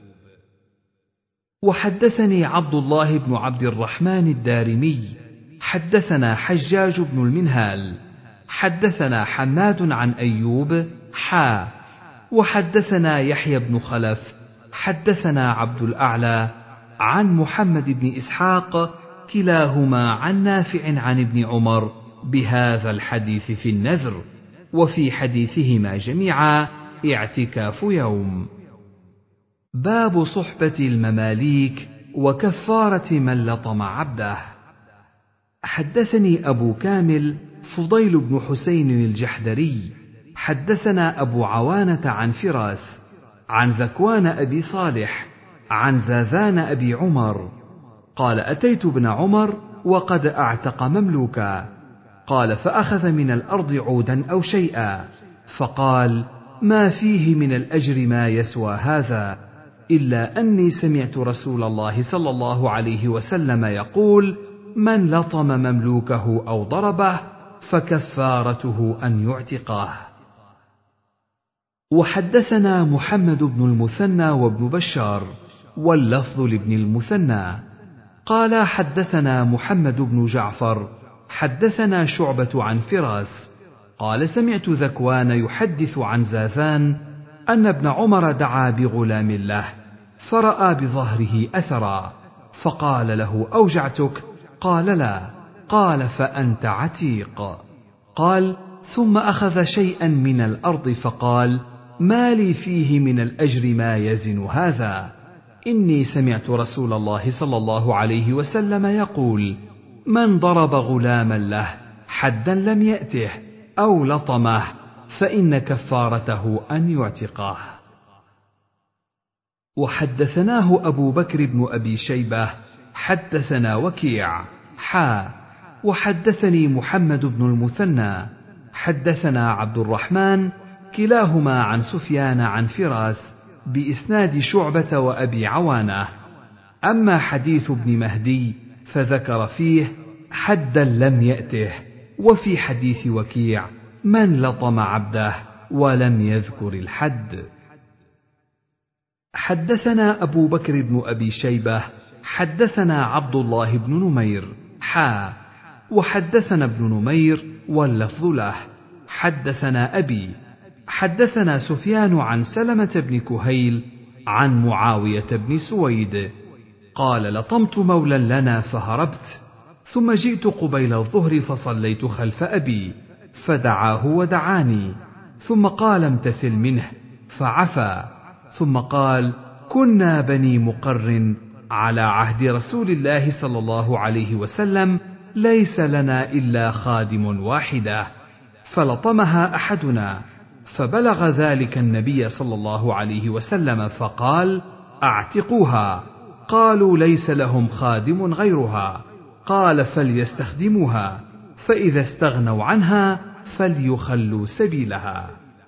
وحدثني عبد الله بن عبد الرحمن الدارمي حدثنا حجاج بن المنهال حدثنا حماد عن أيوب حا وحدثنا يحيى بن خلف حدثنا عبد الأعلى عن محمد بن إسحاق كلاهما عن نافع عن ابن عمر بهذا الحديث في النذر، وفي حديثهما جميعا اعتكاف يوم. باب صحبة المماليك وكفارة من لطم عبده. حدثني أبو كامل فضيل بن حسين الجحدري حدثنا أبو عوانة عن فراس عن ذكوان أبي صالح عن زاذان أبي عمر قال أتيت ابن عمر وقد أعتق مملوكا، قال فأخذ من الأرض عودا أو شيئا، فقال ما فيه من الأجر ما يسوى هذا، إلا أني سمعت رسول الله صلى الله عليه وسلم يقول من لطم مملوكه أو ضربه فكفارته أن يعتقه. وحدثنا محمد بن المثنى وابن بشار واللفظ لابن المثنى قال حدثنا محمد بن جعفر حدثنا شعبة عن فراس قال سمعت ذكوان يحدث عن زاذان أن ابن عمر دعا بغلام له فرأى بظهره أثرا، فقال له أوجعتك؟ قال لا. قال فأنت عتيق. قال ثم أخذ شيئا من الأرض فقال ما لي فيه من الأجر ما يزن هذا، إني سمعت رسول الله صلى الله عليه وسلم يقول من ضرب غلاما له حدا لم يأته أو لطمه فإن كفارته أن يعتقه. وحدثناه أبو بكر بن أبي شيبة حدثنا وكيع حا وحدثني محمد بن المثنى حدثنا عبد الرحمن كلاهما عن سفيان عن فراس بإسناد شعبة وأبي عوانة. أما حديث ابن مهدي فذكر فيه حدا لم يأته، وفي حديث وكيع من لطم عبده ولم يذكر الحد. حدثنا أبو بكر بن أبي شيبة حدثنا عبد الله بن نمير حا وحدثنا ابن نمير واللفظ له حدثنا أبي حدثنا سفيان عن سلمة بن كهيل عن معاوية بن سويد قال لطمت مولا لنا فهربت ثم جئت قبيل الظهر فصليت خلف أبي فدعاه ودعاني ثم قال امتثل منه فعفى ثم قال كنا بني مقر على عهد رسول الله صلى الله عليه وسلم ليس لنا إلا خادم واحدة فلطمها أحدنا فبلغ ذلك النبي صلى الله عليه وسلم فقال أعتقوها قالوا ليس لهم خادم غيرها قال فليستخدموها فإذا استغنوا عنها فليخلوا سبيلها.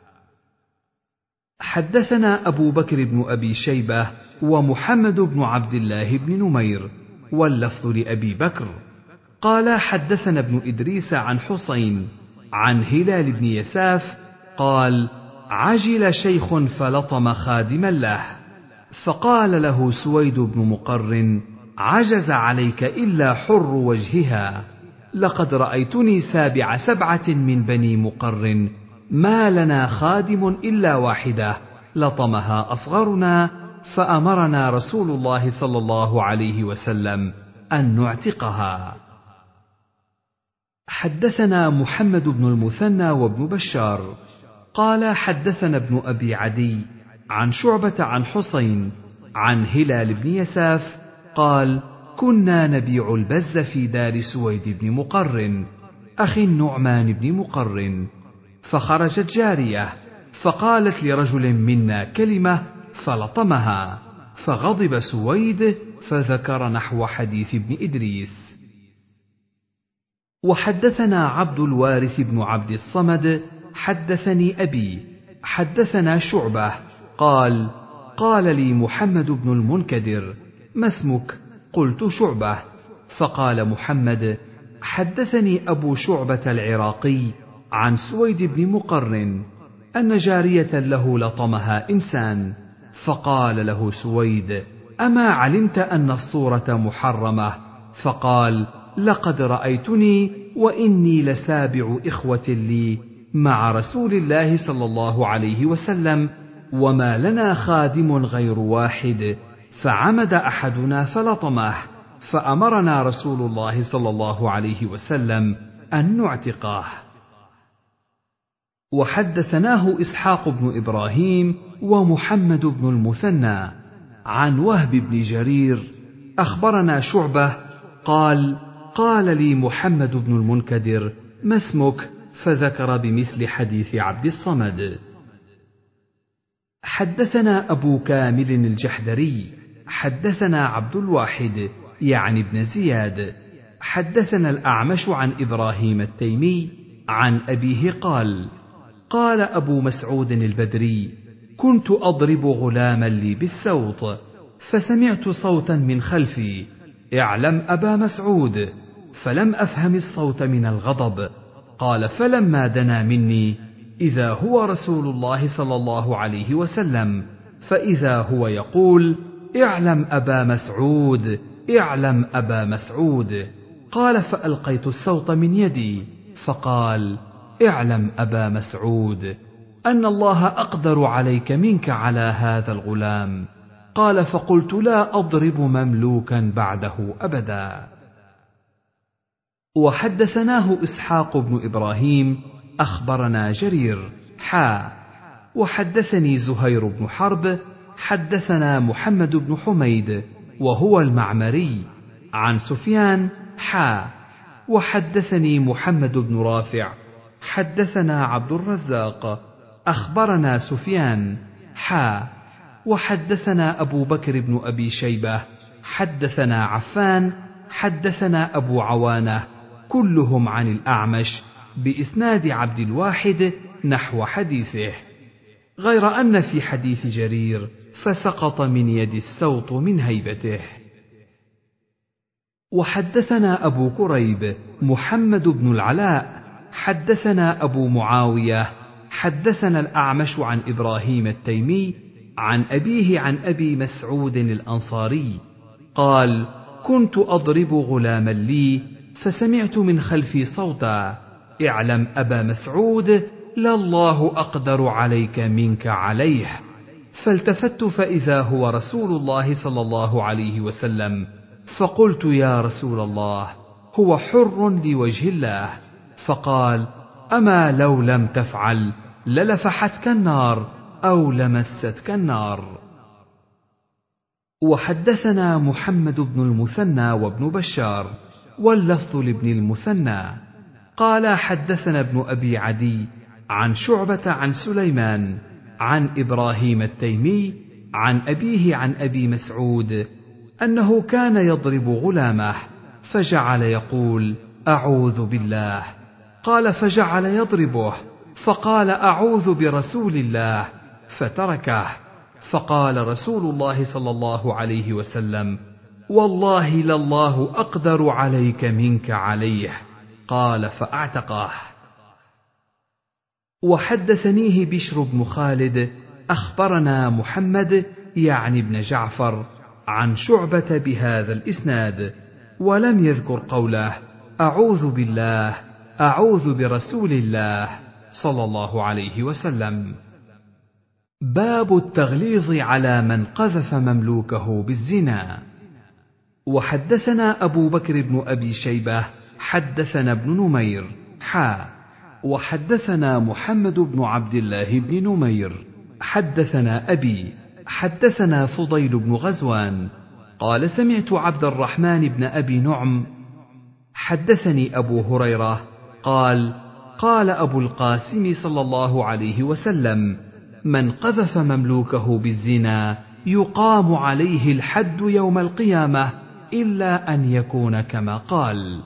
حدثنا أبو بكر بن أبي شيبة ومحمد بن عبد الله بن نمير واللفظ لأبي بكر قال حدثنا ابن إدريس عن حسين عن هلال بن يساف قال عجل شيخ فلطم خادما له فقال له سويد بن مقر عجز عليك إلا حر وجهها لقد رأيتني سابع سبعة من بني مقر ما لنا خادم إلا واحدة لطمها أصغرنا فأمرنا رسول الله صلى الله عليه وسلم أن نعتقها. حدثنا محمد بن المثنى وابن بشار قال حدثنا ابن أبي عدي عن شعبة عن حسين عن هلال بن يساف قال كنا نبيع البز في دار سويد بن مقر أخي النعمان بن مقر فخرجت جارية فقالت لرجل منا كلمة فلطمها فغضب سويد فذكر نحو حديث ابن إدريس. وحدثنا عبد الوارث بن عبد الصمد حدثني أبي حدثنا شعبة قال قال لي محمد بن المنكدر ما اسمك؟ قلت شعبة فقال محمد حدثني أبو شعبة العراقي عن سويد بن مقر أن جارية له لطمها إنسان فقال له سويد أما علمت أن الصورة محرمة؟ فقال لقد رأيتني وإني لسابع إخوة لي مع رسول الله صلى الله عليه وسلم وما لنا خادم غير واحد فعمد أحدنا فلطمه فأمرنا رسول الله صلى الله عليه وسلم أن نعتقه. وحدثناه إسحاق بن إبراهيم ومحمد بن المثنى عن وهب بن جرير أخبرنا شعبة قال قال لي محمد بن المنكدر ما اسمك؟ فذكر بمثل حديث عبد الصمد. حدثنا أبو كامل الجحدري حدثنا عبد الواحد يعني ابن زياد حدثنا الأعمش عن إبراهيم التيمي عن أبيه قال قال أبو مسعود البدري كنت أضرب غلاما لي بالسوط فسمعت صوتا من خلفي اعلم أبا مسعود فلم أفهم الصوت من الغضب قال فلما دنا مني إذا هو رسول الله صلى الله عليه وسلم فإذا هو يقول اعلم أبا مسعود اعلم أبا مسعود قال فألقيت الصوت من يدي فقال اعلم أبا مسعود أن الله أقدر عليك منك على هذا الغلام قال فقلت لا أضرب مملوكا بعده أبدا. وحدثناه إسحاق بن إبراهيم أخبرنا جرير حا وحدثني زهير بن حرب حدثنا محمد بن حميد وهو المعمري عن سفيان حا وحدثني محمد بن رافع حدثنا عبد الرزاق أخبرنا سفيان حا وحدثنا أبو بكر بن أبي شيبة حدثنا عفان حدثنا أبو عوانة كلهم عن الأعمش بإسناد عبد الواحد نحو حديثه غير أن في حديث جرير فسقط من يد السوط من هيبته. وحدثنا أبو كريب محمد بن العلاء حدثنا أبو معاوية حدثنا الأعمش عن إبراهيم التيمي عن أبيه عن أبي مسعود الأنصاري قال: كنت أضرب غلاما لي فسمعت من خلفي صوتا: اعلم أبا مسعود، لله أقدر عليك منك عليه. فالتفت فإذا هو رسول الله صلى الله عليه وسلم، فقلت: يا رسول الله، هو حر لوجه الله. فقال: أما لو لم تفعل للفحتك النار أو لمستك النار. وحدثنا محمد بن المثنى وابن بشار، واللفظ لابن المثنى قال: حدثنا ابن أبي عدي عن شعبة عن سليمان عن إبراهيم التيمي عن أبيه عن أبي مسعود أنه كان يضرب غلامه فجعل يقول: أعوذ بالله. قال: فجعل يضربه فقال: أعوذ برسول الله، فتركه. فقال رسول الله صلى الله عليه وسلم: والله لله أقدر عليك منك عليه. قال: فأعتقه. وحدثنيه بشر بن خالد أخبرنا محمد يعني ابن جعفر عن شعبة بهذا الإسناد، ولم يذكر قوله: أعوذ بالله أعوذ برسول الله صلى الله عليه وسلم. باب التغليظ على من قذف مملوكه بالزنا. وحدثنا أبو بكر بن أبي شيبة حدثنا ابن نمير حا وحدثنا محمد بن عبد الله بن نمير حدثنا أبي حدثنا فضيل بن غزوان قال: سمعت عبد الرحمن بن أبي نعم حدثني أبو هريرة قال: قال أبو القاسم صلى الله عليه وسلم: من قذف مملوكه بالزنا يقام عليه الحد يوم القيامة إلا أن يكون كما قال.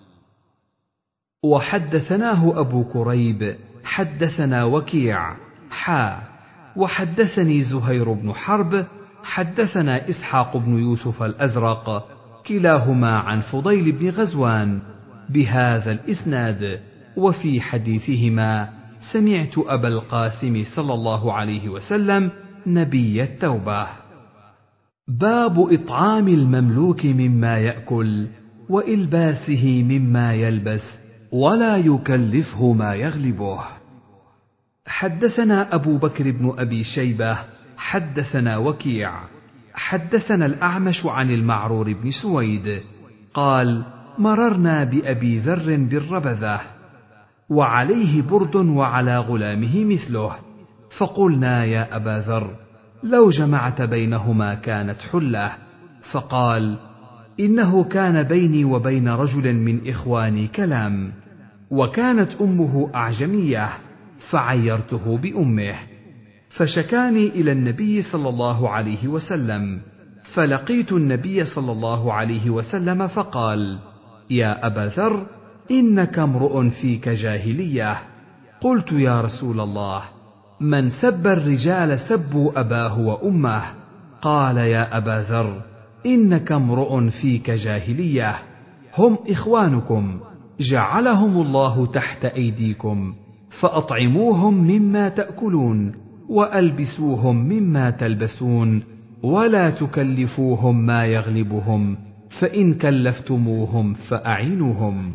وحدثناه أبو كريب حدثنا وكيع حا وحدثني زهير بن حرب حدثنا إسحاق بن يوسف الأزرق كلاهما عن فضيل بن غزوان بهذا الإسناد، وفي حديثهما: سمعت أبا القاسم صلى الله عليه وسلم نبي التوبة. باب إطعام المملوك مما يأكل وإلباسه مما يلبس ولا يكلفه ما يغلبه. حدثنا أبو بكر بن أبي شيبة حدثنا وكيع حدثنا الأعمش عن المعرور بن سويد قال: مررنا بأبي ذر بالربذة وعليه برد وعلى غلامه مثله، فقلنا: يا أبا ذر، لو جمعت بينهما كانت حلة. فقال: إنه كان بيني وبين رجل من إخواني كلام، وكانت أمه أعجمية، فعيرته بأمه، فشكاني إلى النبي صلى الله عليه وسلم، فلقيت النبي صلى الله عليه وسلم فقال: يا أبا ذر، إنك امرؤ فيك جاهلية. قلت: يا رسول الله، من سب الرجال سبوا أباه وأمه. قال: يا أبا ذر، إنك امرؤ فيك جاهلية، هم إخوانكم، جعلهم الله تحت أيديكم، فأطعموهم مما تأكلون وألبسوهم مما تلبسون، ولا تكلفوهم ما يغلبهم، فإن كلفتموهم فأعينوهم.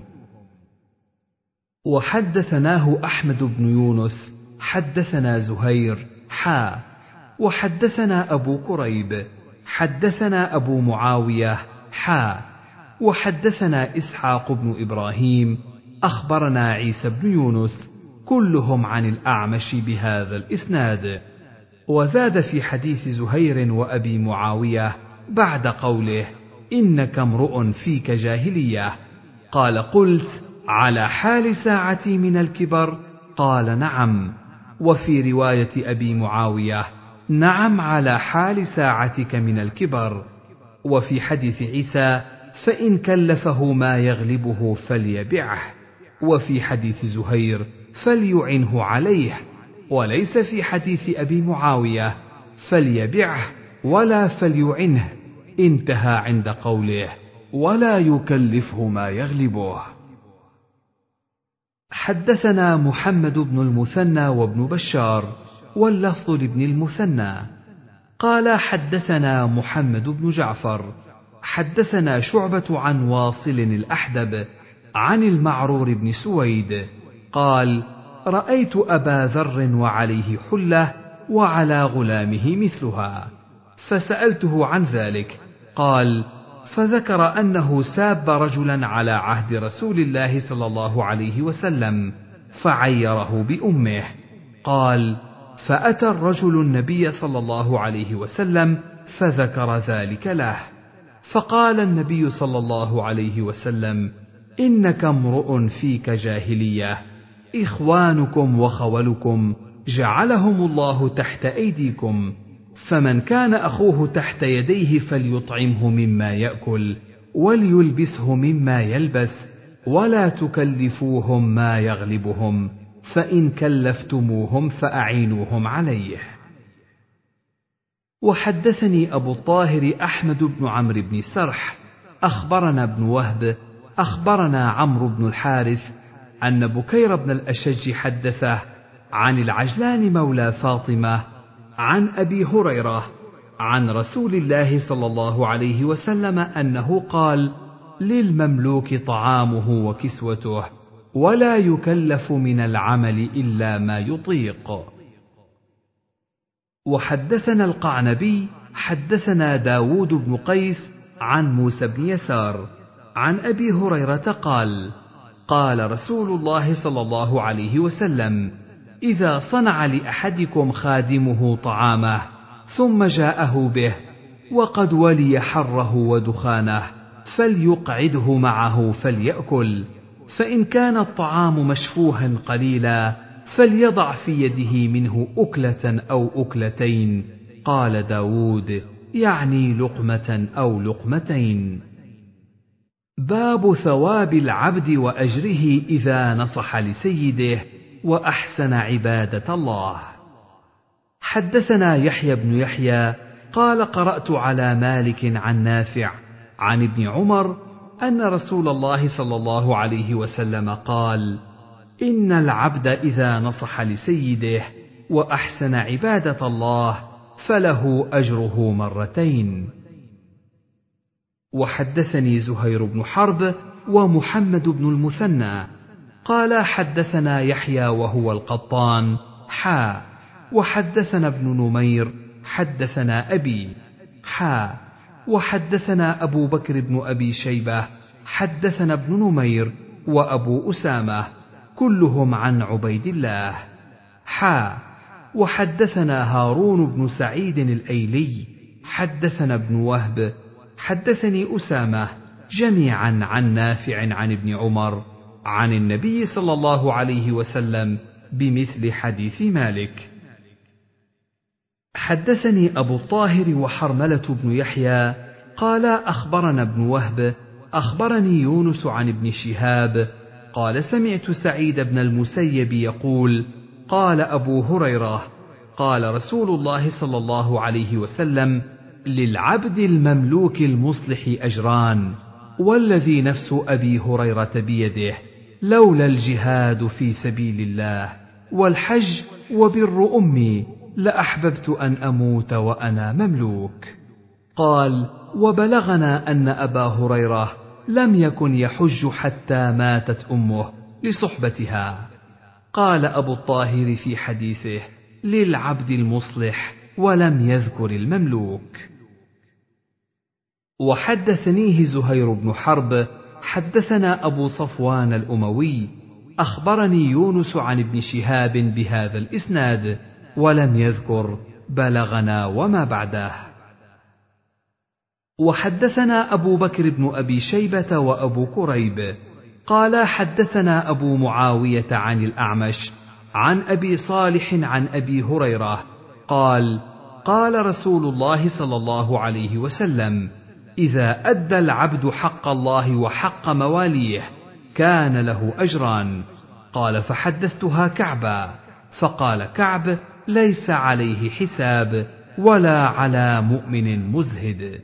وحدثناه أحمد بن يونس حدثنا زهير حا وحدثنا أبو كريب حدثنا أبو معاوية حا وحدثنا إسحاق بن إبراهيم أخبرنا عيسى بن يونس كلهم عن الأعمش بهذا الإسناد. وزاد في حديث زهير وأبي معاوية بعد قوله: إنك امرؤ فيك جاهلية. قال: قلت: على حال ساعتي من الكبر؟ قال: نعم. وفي رواية أبي معاوية: نعم، على حال ساعتك من الكبر. وفي حديث عيسى: فإن كلفه ما يغلبه فليبعه. وفي حديث زهير: فليعنه عليه. وليس في حديث أبي معاوية: فليبعه ولا فليعنه، انتهى عند قوله: ولا يكلفه ما يغلبه. حدثنا محمد بن المثنى وابن بشار، واللفظ لابن المثنى قال حدثنا محمد بن جعفر حدثنا شعبة عن واصل الأحدب عن المعرور بن سويد قال رأيت أبا ذر وعليه حلة وعلى غلامه مثلها، فسألته عن ذلك قال فذكر أنه ساب رجلا على عهد رسول الله صلى الله عليه وسلم فعيره بأمه. قال فأتى الرجل النبي صلى الله عليه وسلم فذكر ذلك له، فقال النبي صلى الله عليه وسلم إنك امرؤ فيك جاهلية، إخوانكم وخولكم جعلهم الله تحت أيديكم، فمن كان أخوه تحت يديه فليطعمه مما يأكل وليلبسه مما يلبس، ولا تكلفوهم ما يغلبهم، فإن كلفتموهم فأعينوهم عليه. وحدثني أبو الطاهر أحمد بن عمرو بن سرح أخبرنا ابن وهب أخبرنا عمرو بن الحارث أن بكير بن الأشج حدثه عن العجلان مولى فاطمة عن أبي هريرة عن رسول الله صلى الله عليه وسلم أنه قال للمملوك طعامه وكسوته ولا يكلف من العمل إلا ما يطيق. وحدثنا القعنبي حدثنا داود بن قيس عن موسى بن يسار عن أبي هريرة قال قال رسول الله صلى الله عليه وسلم إذا صنع لأحدكم خادمه طعامه ثم جاءه به وقد ولي حره ودخانه فليقعده معه فليأكل، فإن كان الطعام مشفوها قليلا فليضع في يده منه أكلة أو أكلتين. قال داود يعني لقمة أو لقمتين. باب ثواب العبد وأجره إذا نصح لسيده وأحسن عبادة الله. حدثنا يحيى بن يحيى قال قرأت على مالك عن نافع عن ابن عمر أن رسول الله صلى الله عليه وسلم قال إن العبد إذا نصح لسيده وأحسن عبادة الله فله أجره مرتين. وحدثني زهير بن حرب ومحمد بن المثنى قال حدثنا يحيى وهو القطان حا وحدثنا ابن نمير حدثنا أبي حا وحدثنا أبو بكر بن أبي شيبة حدثنا ابن نمير وأبو أسامة كلهم عن عبيد الله حا وحدثنا هارون بن سعيد الأيلي حدثنا ابن وهب حدثني أسامة جميعا عن نافع عن ابن عمر عن النبي صلى الله عليه وسلم بمثل حديث مالك. حدثني أبو الطاهر وحرملة بن يحيى قال أخبرنا ابن وهب أخبرني يونس عن ابن شهاب قال سمعت سعيد بن المسيب يقول قال أبو هريرة قال رسول الله صلى الله عليه وسلم للعبد المملوك المصلح أجران، والذي نفس أبي هريرة بيده لولا الجهاد في سبيل الله والحج وبر أمي لأحببت أن أموت وأنا مملوك. قال وبلغنا أن أبا هريرة لم يكن يحج حتى ماتت أمه لصحبتها. قال أبو الطاهر في حديثه للعبد المصلح ولم يذكر المملوك. وحدثنيه زهير بن حرب حدثنا أبو صفوان الأموي أخبرني يونس عن ابن شهاب بهذا الإسناد ولم يذكر بلغنا وما بعده. وحدثنا أبو بكر بن أبي شيبة وأبو كريب قال حدثنا أبو معاوية عن الأعمش عن أبي صالح عن أبي هريرة قال قال رسول الله صلى الله عليه وسلم إذا أدى العبد حق الله وحق مواليه كان له أجران. قال فحدثتها كعبا فقال كعب ليس عليه حساب ولا على مؤمن مزهد.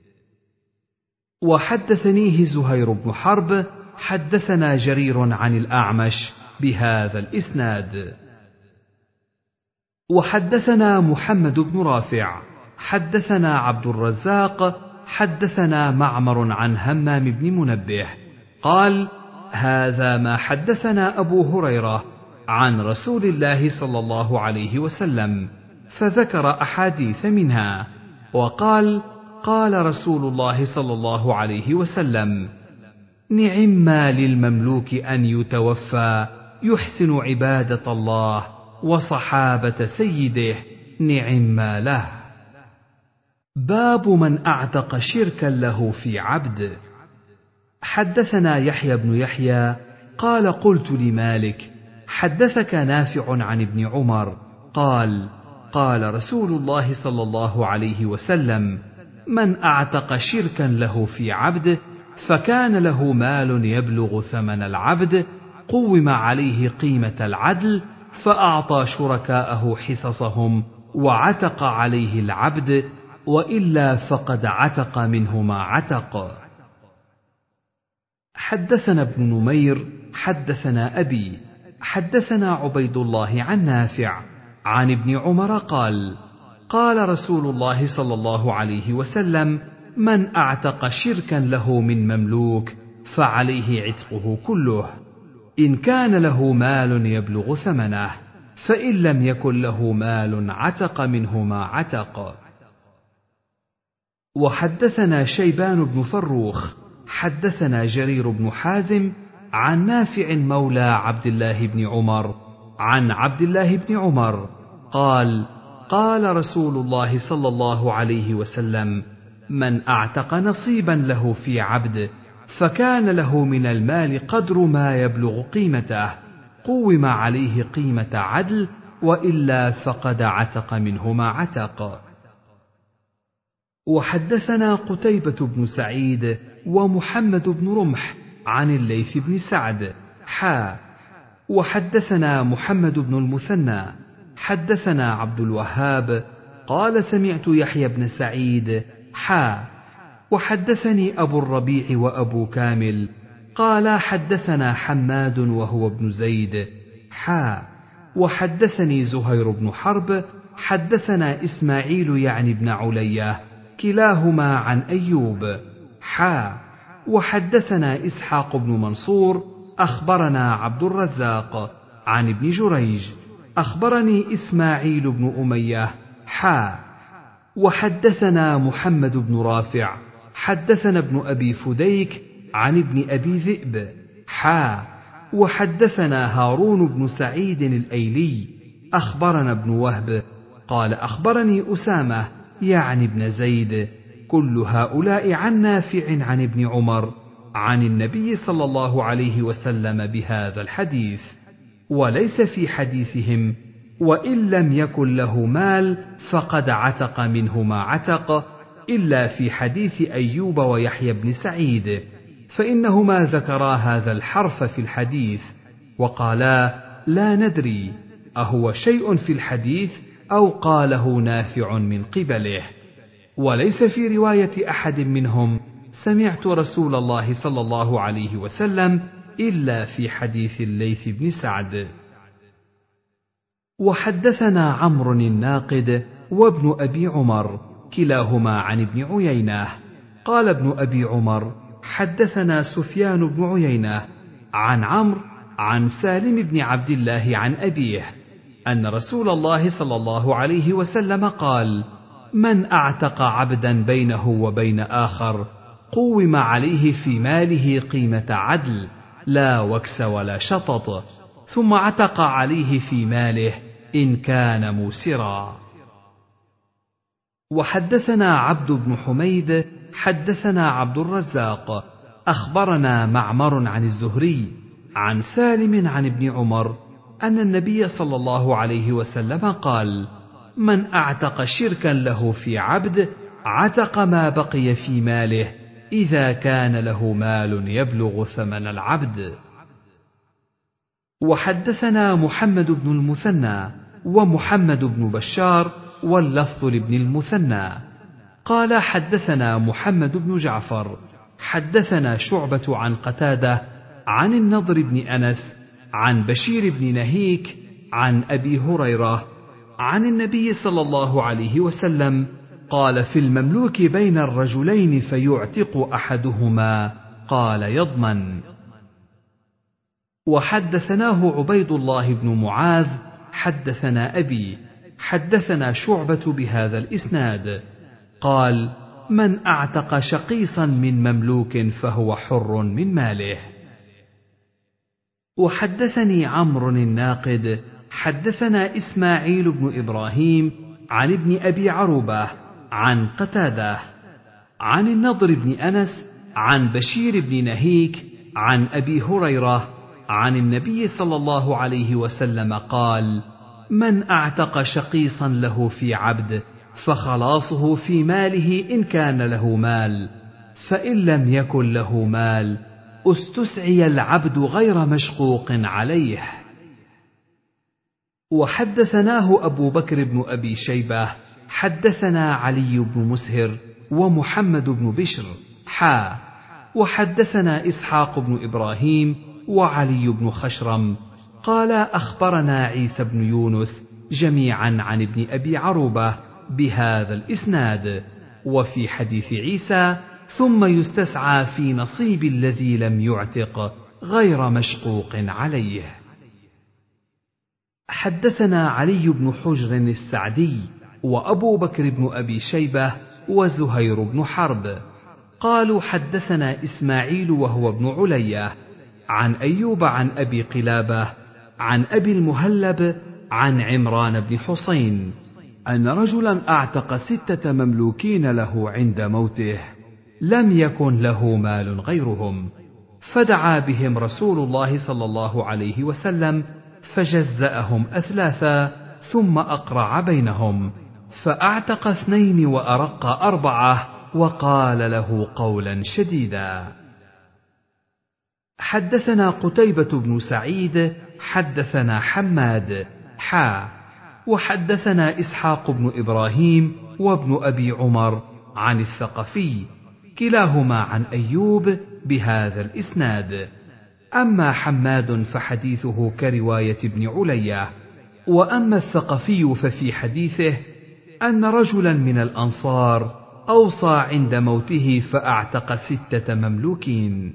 وحدثنيه زهير بن حرب حدثنا جرير عن الأعمش بهذا الإسناد. وحدثنا محمد بن رافع حدثنا عبد الرزاق حدثنا معمر عن همام بن منبه قال: هذا ما حدثنا أبو هريرة عن رسول الله صلى الله عليه وسلم، فذكر أحاديث منها، وقال: قال رسول الله صلى الله عليه وسلم: نعما للمملوك أن يتوفى يحسن عبادة الله وصحابة سيده، نعما له. باب من أعتق شركا له في عبد. حدثنا يحيى بن يحيى قال: قلت لمالك: حدثك نافع عن ابن عمر قال: قال رسول الله صلى الله عليه وسلم: من أعتق شركا له في عبد فكان له مال يبلغ ثمن العبد قوم عليه قيمة العدل، فأعطى شركاءه حصصهم وعتق عليه العبد، وإلا فقد عتق منه ما عتق. حدثنا ابن نمير حدثنا أبي حدثنا عبيد الله عن نافع عن ابن عمر قال: قال رسول الله صلى الله عليه وسلم: من أعتق شركا له من مملوك فعليه عتقه كله، إن كان له مال يبلغ ثمنه، فإن لم يكن له مال عتق منه ما عتق. وحدثنا شيبان بن فروخ حدثنا جرير بن حازم عن نافع مولى عبد الله بن عمر عن عبد الله بن عمر قال: قال رسول الله صلى الله عليه وسلم: من أعتق نصيبا له في عبد فكان له من المال قدر ما يبلغ قيمته قوم عليه قيمة عدل، وإلا فقد عتق منه ما عتق. وحدثنا قتيبة بن سعيد ومحمد بن رمح عن الليث بن سعد حا وحدثنا محمد بن المثنى حدثنا عبد الوهاب قال: سمعت يحيى بن سعيد حا وحدثني أبو الربيع وأبو كامل قال: حدثنا حماد وهو ابن زيد حا وحدثني زهير بن حرب حدثنا إسماعيل يعني بن علية كلاهما عن أيوب حا وحدثنا إسحاق بن منصور أخبرنا عبد الرزاق عن ابن جريج أخبرني إسماعيل بن أمية حا وحدثنا محمد بن رافع حدثنا ابن أبي فديك عن ابن أبي ذئب حا وحدثنا هارون بن سعيد الأيلي أخبرنا ابن وهب قال: أخبرني أسامة يعني ابن زيد، كل هؤلاء عن نافع عن ابن عمر عن النبي صلى الله عليه وسلم بهذا الحديث، وليس في حديثهم: وإن لم يكن له مال فقد عتق منه ما عتق، إلا في حديث أيوب ويحيى بن سعيد، فإنهما ذكرا هذا الحرف في الحديث وقالا: لا ندري أهو شيء في الحديث أو قاله نافع من قبله. وليس في رواية أحد منهم: سمعت رسول الله صلى الله عليه وسلم، إلا في حديث الليث بن سعد. وحدثنا عمرو الناقد وابن أبي عمر كلاهما عن ابن عيينة قال ابن أبي عمر: حدثنا سفيان بن عيينة عن عمرو عن سالم بن عبد الله عن أبيه أن رسول الله صلى الله عليه وسلم قال: من أعتق عبدا بينه وبين آخر قوم عليه في ماله قيمة عدل، لا وكس ولا شطط، ثم عتق عليه في ماله إن كان موسرا. وحدثنا عبد بن حميد حدثنا عبد الرزاق أخبرنا معمر عن الزهري عن سالم عن ابن عمر أن النبي صلى الله عليه وسلم قال: من أعتق شركا له في عبد عتق ما بقي في ماله إذا كان له مال يبلغ ثمن العبد. وحدثنا محمد بن المثنى ومحمد بن بشار واللفظ لابن المثنى قال: حدثنا محمد بن جعفر حدثنا شعبة عن قتادة عن النضر بن أنس عن بشير بن نهيك عن أبي هريرة عن النبي صلى الله عليه وسلم قال: في المملوك بين الرجلين فيعتق أحدهما، قال: يضمن. وحدثناه عبيد الله بن معاذ حدثنا أبي حدثنا شعبة بهذا الإسناد قال: من أعتق شقيصا من مملوك فهو حر من ماله. وحدثني عمرو الناقد حدثنا إسماعيل بن إبراهيم عن ابن أبي عروبة عن قتادة عن النضر بن أنس عن بشير بن نهيك عن أبي هريرة عن النبي صلى الله عليه وسلم قال: من أعتق شقيصا له في عبد فخلاصه في ماله إن كان له مال، فإن لم يكن له مال استسعي العبد غير مشقوق عليه. وحدثناه أبو بكر بن أبي شيبة حدثنا علي بن مسهر ومحمد بن بشر حا وحدثنا إسحاق بن إبراهيم وعلي بن خشرم قال: أخبرنا عيسى بن يونس جميعا عن ابن أبي عروبة بهذا الإسناد. وفي حديث عيسى: ثم يستسعى في نصيب الذي لم يعتق غير مشقوق عليه. حدثنا علي بن حجر السعدي وأبو بكر بن أبي شيبة وزهير بن حرب قالوا: حدثنا إسماعيل وهو ابن علية عن أيوب عن أبي قلابة عن أبي المهلب عن عمران بن حسين أن رجلا أعتق ستة مملوكين له عند موته، لم يكن له مال غيرهم، فدعا بهم رسول الله صلى الله عليه وسلم فجزأهم أثلاثا ثم أقرع بينهم، فأعتق اثنين وأرق أربعة وقال له قولا شديدا. حدثنا قتيبة بن سعيد حدثنا حماد حا وحدثنا إسحاق بن إبراهيم وابن أبي عمر عن الثقفي كلاهما عن أيوب بهذا الإسناد. أما حماد فحديثه كرواية ابن علية، وأما الثقفي ففي حديثه أن رجلا من الأنصار أوصى عند موته فأعتق ستة مملوكين.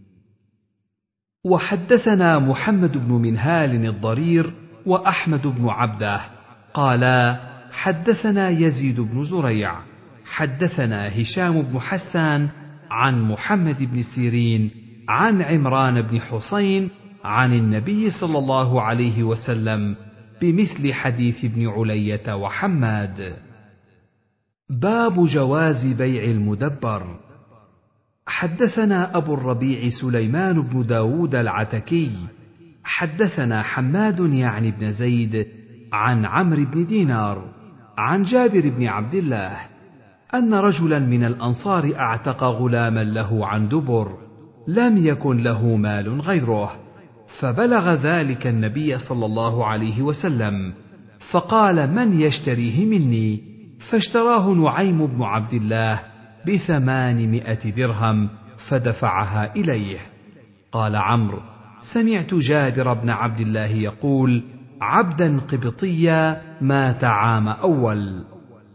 وحدثنا محمد بن منهال الضرير وأحمد بن عبده قالا: حدثنا يزيد بن زريع حدثنا هشام بن حسان عن محمد بن سيرين عن عمران بن حسين عن النبي صلى الله عليه وسلم بمثل حديث ابن علية وحماد. باب جواز بيع المدبر. حدثنا أبو الربيع سليمان بن داود العتكي حدثنا حماد يعني بن زيد عن عمرو بن دينار عن جابر بن عبد الله أن رجلا من الأنصار أعتق غلاما له عن دبر، لم يكن له مال غيره، فبلغ ذلك النبي صلى الله عليه وسلم، فقال: من يشتريه مني؟ فاشتراه نعيم بن عبد الله بثمانمائة درهم فدفعها إليه. قال عمرو: سمعت جابر بن عبد الله يقول: عبدا قبطيا مات عام أول.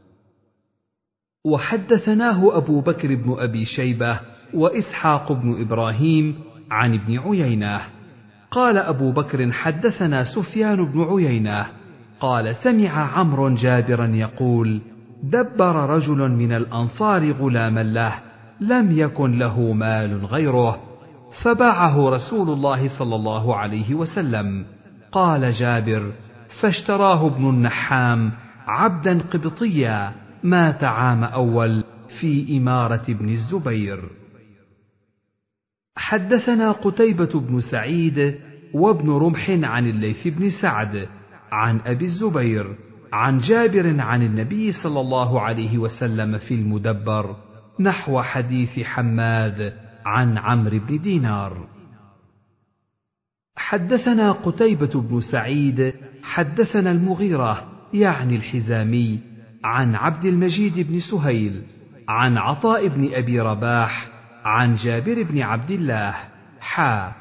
وحدثناه أبو بكر بن أبي شيبة وإسحاق بن إبراهيم عن ابن عيينة قال أبو بكر: حدثنا سفيان بن عيينة قال: سمع عمرو جابرا يقول: دبر رجل من الأنصار غلاما له، لم يكن له مال غيره، فباعه رسول الله صلى الله عليه وسلم. قال جابر: فاشتراه ابن النحام عبدا قبطيا مات عام أول في إمارة ابن الزبير. حدثنا قتيبة بن سعيد وابن رمح عن الليث بن سعد عن أبي الزبير عن جابر عن النبي صلى الله عليه وسلم في المدبر نحو حديث حماد عن عمرو بن دينار. حدثنا قتيبة بن سعيد حدثنا المغيرة يعني الحزامي عن عبد المجيد بن سهيل عن عطاء بن أبي رباح عن جابر بن عبد الله حا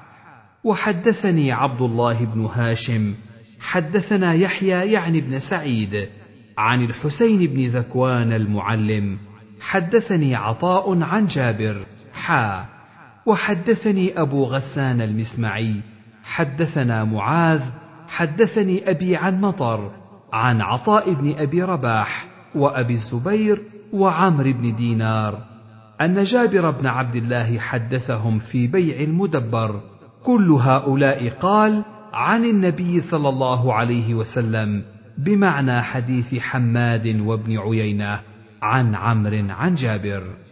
وحدثني عبد الله بن هاشم حدثنا يحيى يعني بن سعيد عن الحسين بن ذكوان المعلم حدثني عطاء عن جابر حا وحدثني أبو غسان المسمعي حدثنا معاذ حدثني أبي عن مطر عن عطاء بن أبي رباح وأبي الزبير وعمرو بن دينار أن جابر بن عبد الله حدثهم في بيع المدبر. كل هؤلاء قال عن النبي صلى الله عليه وسلم بمعنى حديث حماد وابن عيينة عن عمرو عن جابر.